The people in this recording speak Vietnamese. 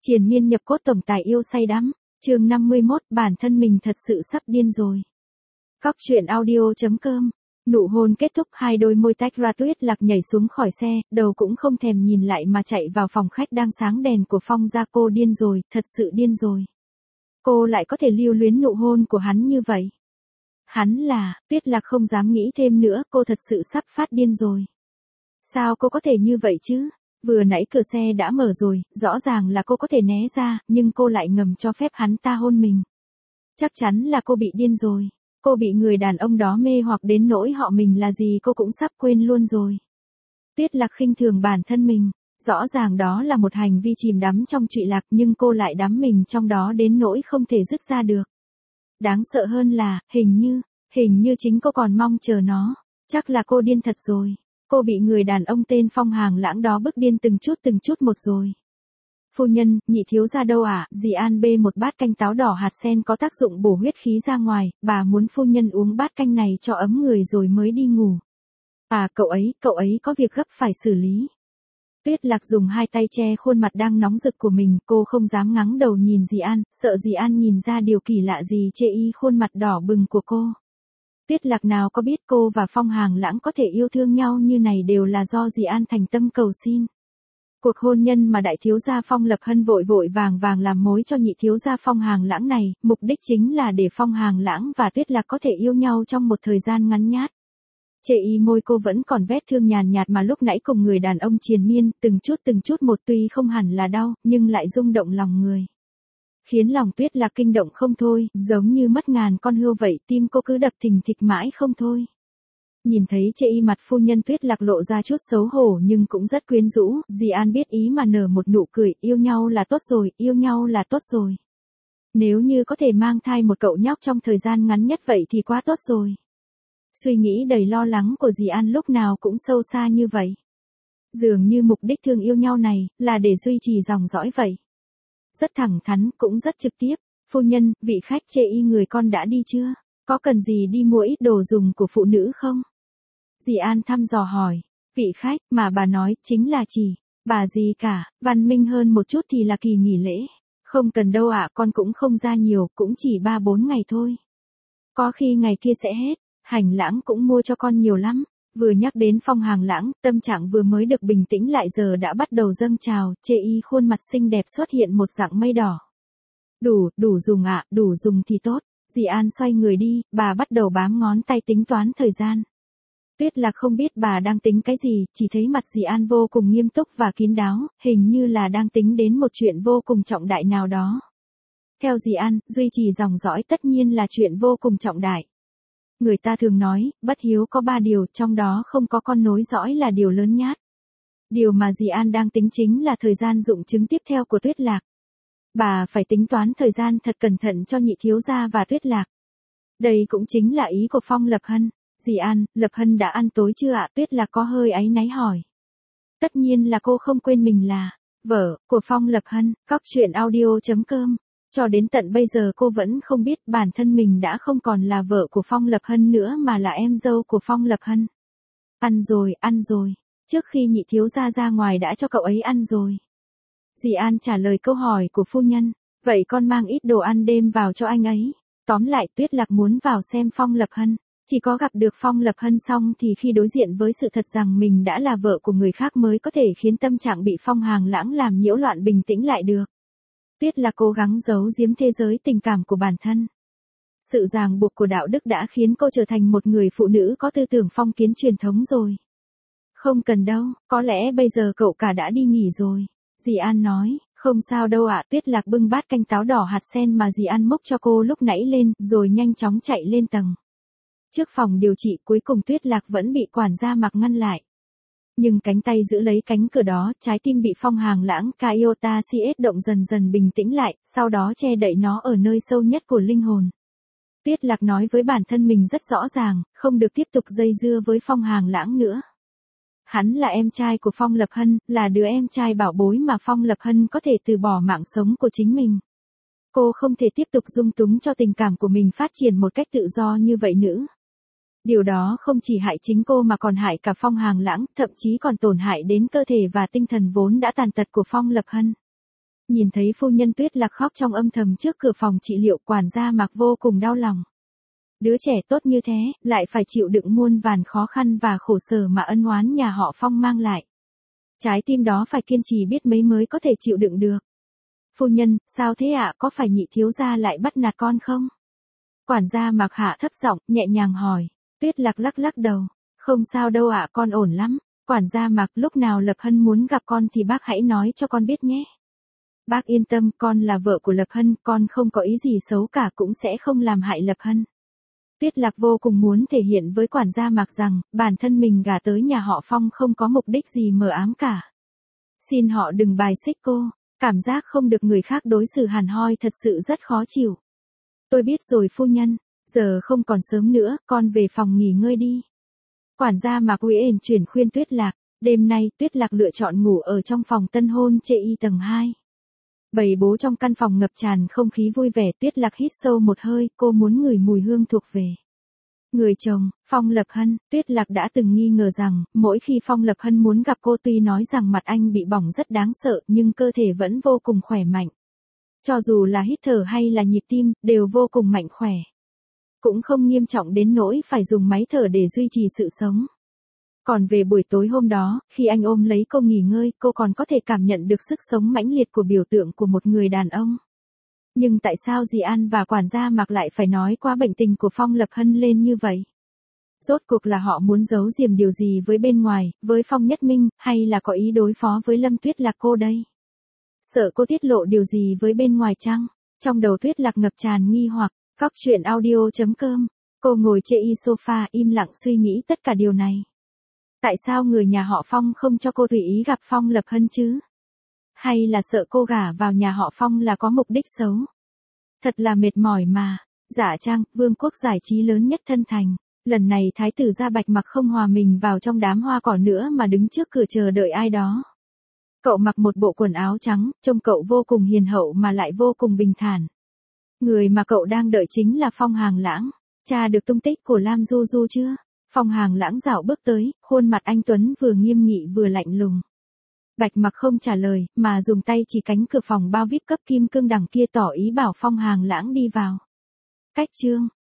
Triền miên nhập cốt tổng tài yêu say đắm, chương 51, bản thân mình thật sự sắp điên rồi. Góc truyện audio.com. Nụ hôn kết thúc, hai đôi môi tách ra, Tuyết Lạc nhảy xuống khỏi xe, đầu cũng không thèm nhìn lại mà chạy vào phòng khách đang sáng đèn của Phong ra. Cô điên rồi, thật sự điên rồi. Cô lại có thể lưu luyến nụ hôn của hắn như vậy. Hắn là, Tuyết Lạc không dám nghĩ thêm nữa, cô thật sự sắp phát điên rồi. Sao cô có thể như vậy chứ? Vừa nãy cửa xe đã mở rồi, rõ ràng là cô có thể né ra, nhưng cô lại ngầm cho phép hắn ta hôn mình. Chắc chắn là cô bị điên rồi. Cô bị người đàn ông đó mê hoặc đến nỗi họ mình là gì cô cũng sắp quên luôn rồi. Tuyết Lạc khinh thường bản thân mình, rõ ràng đó là một hành vi chìm đắm trong trụy lạc nhưng cô lại đắm mình trong đó đến nỗi không thể dứt ra được. Đáng sợ hơn là, hình như chính cô còn mong chờ nó. Chắc là cô điên thật rồi. Cô bị người đàn ông tên Phong Hàng Lãng đó bức điên từng chút một rồi. Phu nhân, nhị thiếu gia đâu ạ? Dì An bê một bát canh táo đỏ hạt sen có tác dụng bổ huyết khí ra ngoài, bà muốn phu nhân uống bát canh này cho ấm người rồi mới đi ngủ. À, cậu ấy có việc gấp phải xử lý. Tuyết Lạc dùng hai tay che khuôn mặt đang nóng rực của mình, cô không dám ngẩng đầu nhìn dì An, sợ dì An nhìn ra điều kỳ lạ gì chê y khuôn mặt đỏ bừng của cô. Tuyết Lạc nào có biết cô và Phong Hàng Lãng có thể yêu thương nhau như này đều là do dì An thành tâm cầu xin. Cuộc hôn nhân mà đại thiếu gia Phong Lập Hân vội vàng làm mối cho nhị thiếu gia Phong Hàng Lãng này, mục đích chính là để Phong Hàng Lãng và Tuyết Lạc có thể yêu nhau trong một thời gian ngắn nhát. Chê y môi cô vẫn còn vết thương nhàn nhạt mà lúc nãy cùng người đàn ông triền miên, từng chút một tuy không hẳn là đau, nhưng lại rung động lòng người. Khiến lòng Tuyết Lạc kinh động không thôi, giống như mất ngàn con hươu vậy, tim cô cứ đập thình thịch mãi không thôi. Nhìn thấy chê y mặt phu nhân, Tuyết Lạc lộ ra chút xấu hổ nhưng cũng rất quyến rũ, dì An biết ý mà nở một nụ cười, yêu nhau là tốt rồi. Nếu như có thể mang thai một cậu nhóc trong thời gian ngắn nhất vậy thì quá tốt rồi. Suy nghĩ đầy lo lắng của dì An lúc nào cũng sâu xa như vậy. Dường như mục đích thương yêu nhau này, là để duy trì dòng dõi vậy. Rất thẳng thắn, cũng rất trực tiếp. Phu nhân, vị khách chê y người con đã đi chưa? Có cần gì đi mua ít đồ dùng của phụ nữ không? Dì An thăm dò hỏi. Vị khách, mà bà nói, chính là chỉ, bà gì cả, văn minh hơn một chút thì là kỳ nghỉ lễ. Không cần đâu ạ, con cũng không ra nhiều, cũng chỉ 3-4 ngày thôi. Có khi ngày kia sẽ hết, Hành Lãng cũng mua cho con nhiều lắm. Vừa nhắc đến Phong Hàng Lãng, tâm trạng vừa mới được bình tĩnh lại giờ đã bắt đầu dâng trào, chê y khuôn mặt xinh đẹp xuất hiện một dạng mây đỏ. Đủ dùng ạ, đủ dùng thì tốt. Dì An xoay người đi, bà bắt đầu bám ngón tay tính toán thời gian. Tuyết Lạc không biết bà đang tính cái gì, chỉ thấy mặt dì An vô cùng nghiêm túc và kín đáo, hình như là đang tính đến một chuyện vô cùng trọng đại nào đó. Theo dì An, duy trì dòng dõi tất nhiên là chuyện vô cùng trọng đại. Người ta thường nói, bất hiếu có 3 điều, trong đó không có con nối dõi là điều lớn nhất. Điều mà dì An đang tính chính là thời gian dụng trứng tiếp theo của Tuyết Lạc. Bà phải tính toán thời gian thật cẩn thận cho nhị thiếu gia và Tuyết Lạc. Đây cũng chính là ý của Phong Lập Hân. Dì An, Lập Hân đã ăn tối chưa ạ? Tuyết Lạc có hơi áy náy hỏi. Tất nhiên là cô không quên mình là vợ của Phong Lập Hân. Góc truyện audio.com. Cho đến tận bây giờ cô vẫn không biết bản thân mình đã không còn là vợ của Phong Lập Hân nữa mà là em dâu của Phong Lập Hân. Ăn rồi. Trước khi nhị thiếu gia ra ngoài đã cho cậu ấy ăn rồi. Dì An trả lời câu hỏi của phu nhân. Vậy con mang ít đồ ăn đêm vào cho anh ấy. Tóm lại Tuyết Lạc muốn vào xem Phong Lập Hân. Chỉ có gặp được Phong Lập Hân xong thì khi đối diện với sự thật rằng mình đã là vợ của người khác mới có thể khiến tâm trạng bị Phong Hàng Lãng làm nhiễu loạn bình tĩnh lại được. Tuyết Lạc cố gắng giấu giếm thế giới tình cảm của bản thân. Sự ràng buộc của đạo đức đã khiến cô trở thành một người phụ nữ có tư tưởng phong kiến truyền thống rồi. Không cần đâu, có lẽ bây giờ cậu cả đã đi nghỉ rồi. Dì An nói, không sao đâu ạ. Tuyết Lạc bưng bát canh táo đỏ hạt sen mà dì An múc cho cô lúc nãy lên, rồi nhanh chóng chạy lên tầng. Trước phòng điều trị cuối cùng Tuyết Lạc vẫn bị quản gia Mặc ngăn lại. Nhưng cánh tay giữ lấy cánh cửa đó, trái tim bị Phong Hàng Lãng Kaiota CS động dần bình tĩnh lại, sau đó che đậy nó ở nơi sâu nhất của linh hồn. Tuyết Lạc nói với bản thân mình rất rõ ràng, không được tiếp tục dây dưa với Phong Hàng Lãng nữa. Hắn là em trai của Phong Lập Hân, là đứa em trai bảo bối mà Phong Lập Hân có thể từ bỏ mạng sống của chính mình. Cô không thể tiếp tục dung túng cho tình cảm của mình phát triển một cách tự do như vậy nữa. Điều đó không chỉ hại chính cô mà còn hại cả Phong Hàng Lãng, thậm chí còn tổn hại đến cơ thể và tinh thần vốn đã tàn tật của Phong Lập Hân. Nhìn thấy phu nhân Tuyết Lạc khóc trong âm thầm trước cửa phòng trị liệu, quản gia Mạc vô cùng đau lòng. Đứa trẻ tốt như thế, lại phải chịu đựng muôn vàn khó khăn và khổ sở mà ân oán nhà họ Phong mang lại. Trái tim đó phải kiên trì biết mấy mới có thể chịu đựng được. Phu nhân, sao thế ạ, có phải nhị thiếu gia lại bắt nạt con không? Quản gia Mạc hạ thấp giọng, nhẹ nhàng hỏi. Tuyết Lạc lắc lắc đầu. Không sao đâu ạ, con ổn lắm. Quản gia Mạc, lúc nào Lập Hân muốn gặp con thì bác hãy nói cho con biết nhé. Bác yên tâm, con là vợ của Lập Hân, con không có ý gì xấu cả, cũng sẽ không làm hại Lập Hân. Tuyết Lạc vô cùng muốn thể hiện với quản gia Mạc rằng, bản thân mình gả tới nhà họ Phong không có mục đích gì mờ ám cả. Xin họ đừng bài xích cô, cảm giác không được người khác đối xử hàn hoi thật sự rất khó chịu. Tôi biết rồi phu nhân, giờ không còn sớm nữa, con về phòng nghỉ ngơi đi. Quản gia Mạc Uyển chuyển khuyên Tuyết Lạc, đêm nay Tuyết Lạc lựa chọn ngủ ở trong phòng tân hôn chê y tầng 2. Bầy bố trong căn phòng ngập tràn không khí vui vẻ, Tuyết Lạc hít sâu một hơi, cô muốn ngửi mùi hương thuộc về người chồng, Phong Lập Hân. Tuyết Lạc đã từng nghi ngờ rằng, mỗi khi Phong Lập Hân muốn gặp cô tuy nói rằng mặt anh bị bỏng rất đáng sợ nhưng cơ thể vẫn vô cùng khỏe mạnh. Cho dù là hít thở hay là nhịp tim, đều vô cùng mạnh khỏe. Cũng không nghiêm trọng đến nỗi phải dùng máy thở để duy trì sự sống. Còn về buổi tối hôm đó, khi anh ôm lấy cô nghỉ ngơi, cô còn có thể cảm nhận được sức sống mãnh liệt của biểu tượng của một người đàn ông. Nhưng tại sao dì An và quản gia Mạc lại phải nói qua bệnh tình của Phong Lập Hân lên như vậy? Rốt cuộc là họ muốn giấu giếm điều gì với bên ngoài, với Phong Nhất Minh, hay là có ý đối phó với Lâm Tuyết Lạc cô đây? Sợ cô tiết lộ điều gì với bên ngoài chăng? Trong đầu Tuyết Lạc ngập tràn nghi hoặc. Cóc truyện audio.com. Cô ngồi trên sofa im lặng suy nghĩ tất cả điều này. Tại sao người nhà họ Phong không cho cô tùy ý gặp Phong Lập Hân chứ? Hay là sợ cô gả vào nhà họ Phong là có mục đích xấu? Thật là mệt mỏi mà. Dạ Trang, vương quốc giải trí lớn nhất Thân Thành. Lần này thái tử Gia Bạch Mặc không hòa mình vào trong đám hoa cỏ nữa mà đứng trước cửa chờ đợi ai đó. Cậu mặc một bộ quần áo trắng, trông cậu vô cùng hiền hậu mà lại vô cùng bình thản. Người mà cậu đang đợi chính là Phong Hàng Lãng. Tra được tung tích của Lam Du Du chưa? Phong Hàng Lãng dạo bước tới, khuôn mặt anh tuấn vừa nghiêm nghị vừa lạnh lùng. Bạch Mặc không trả lời, mà dùng tay chỉ cánh cửa phòng bao VIP cấp kim cương đằng kia tỏ ý bảo Phong Hàng Lãng đi vào. Cách chương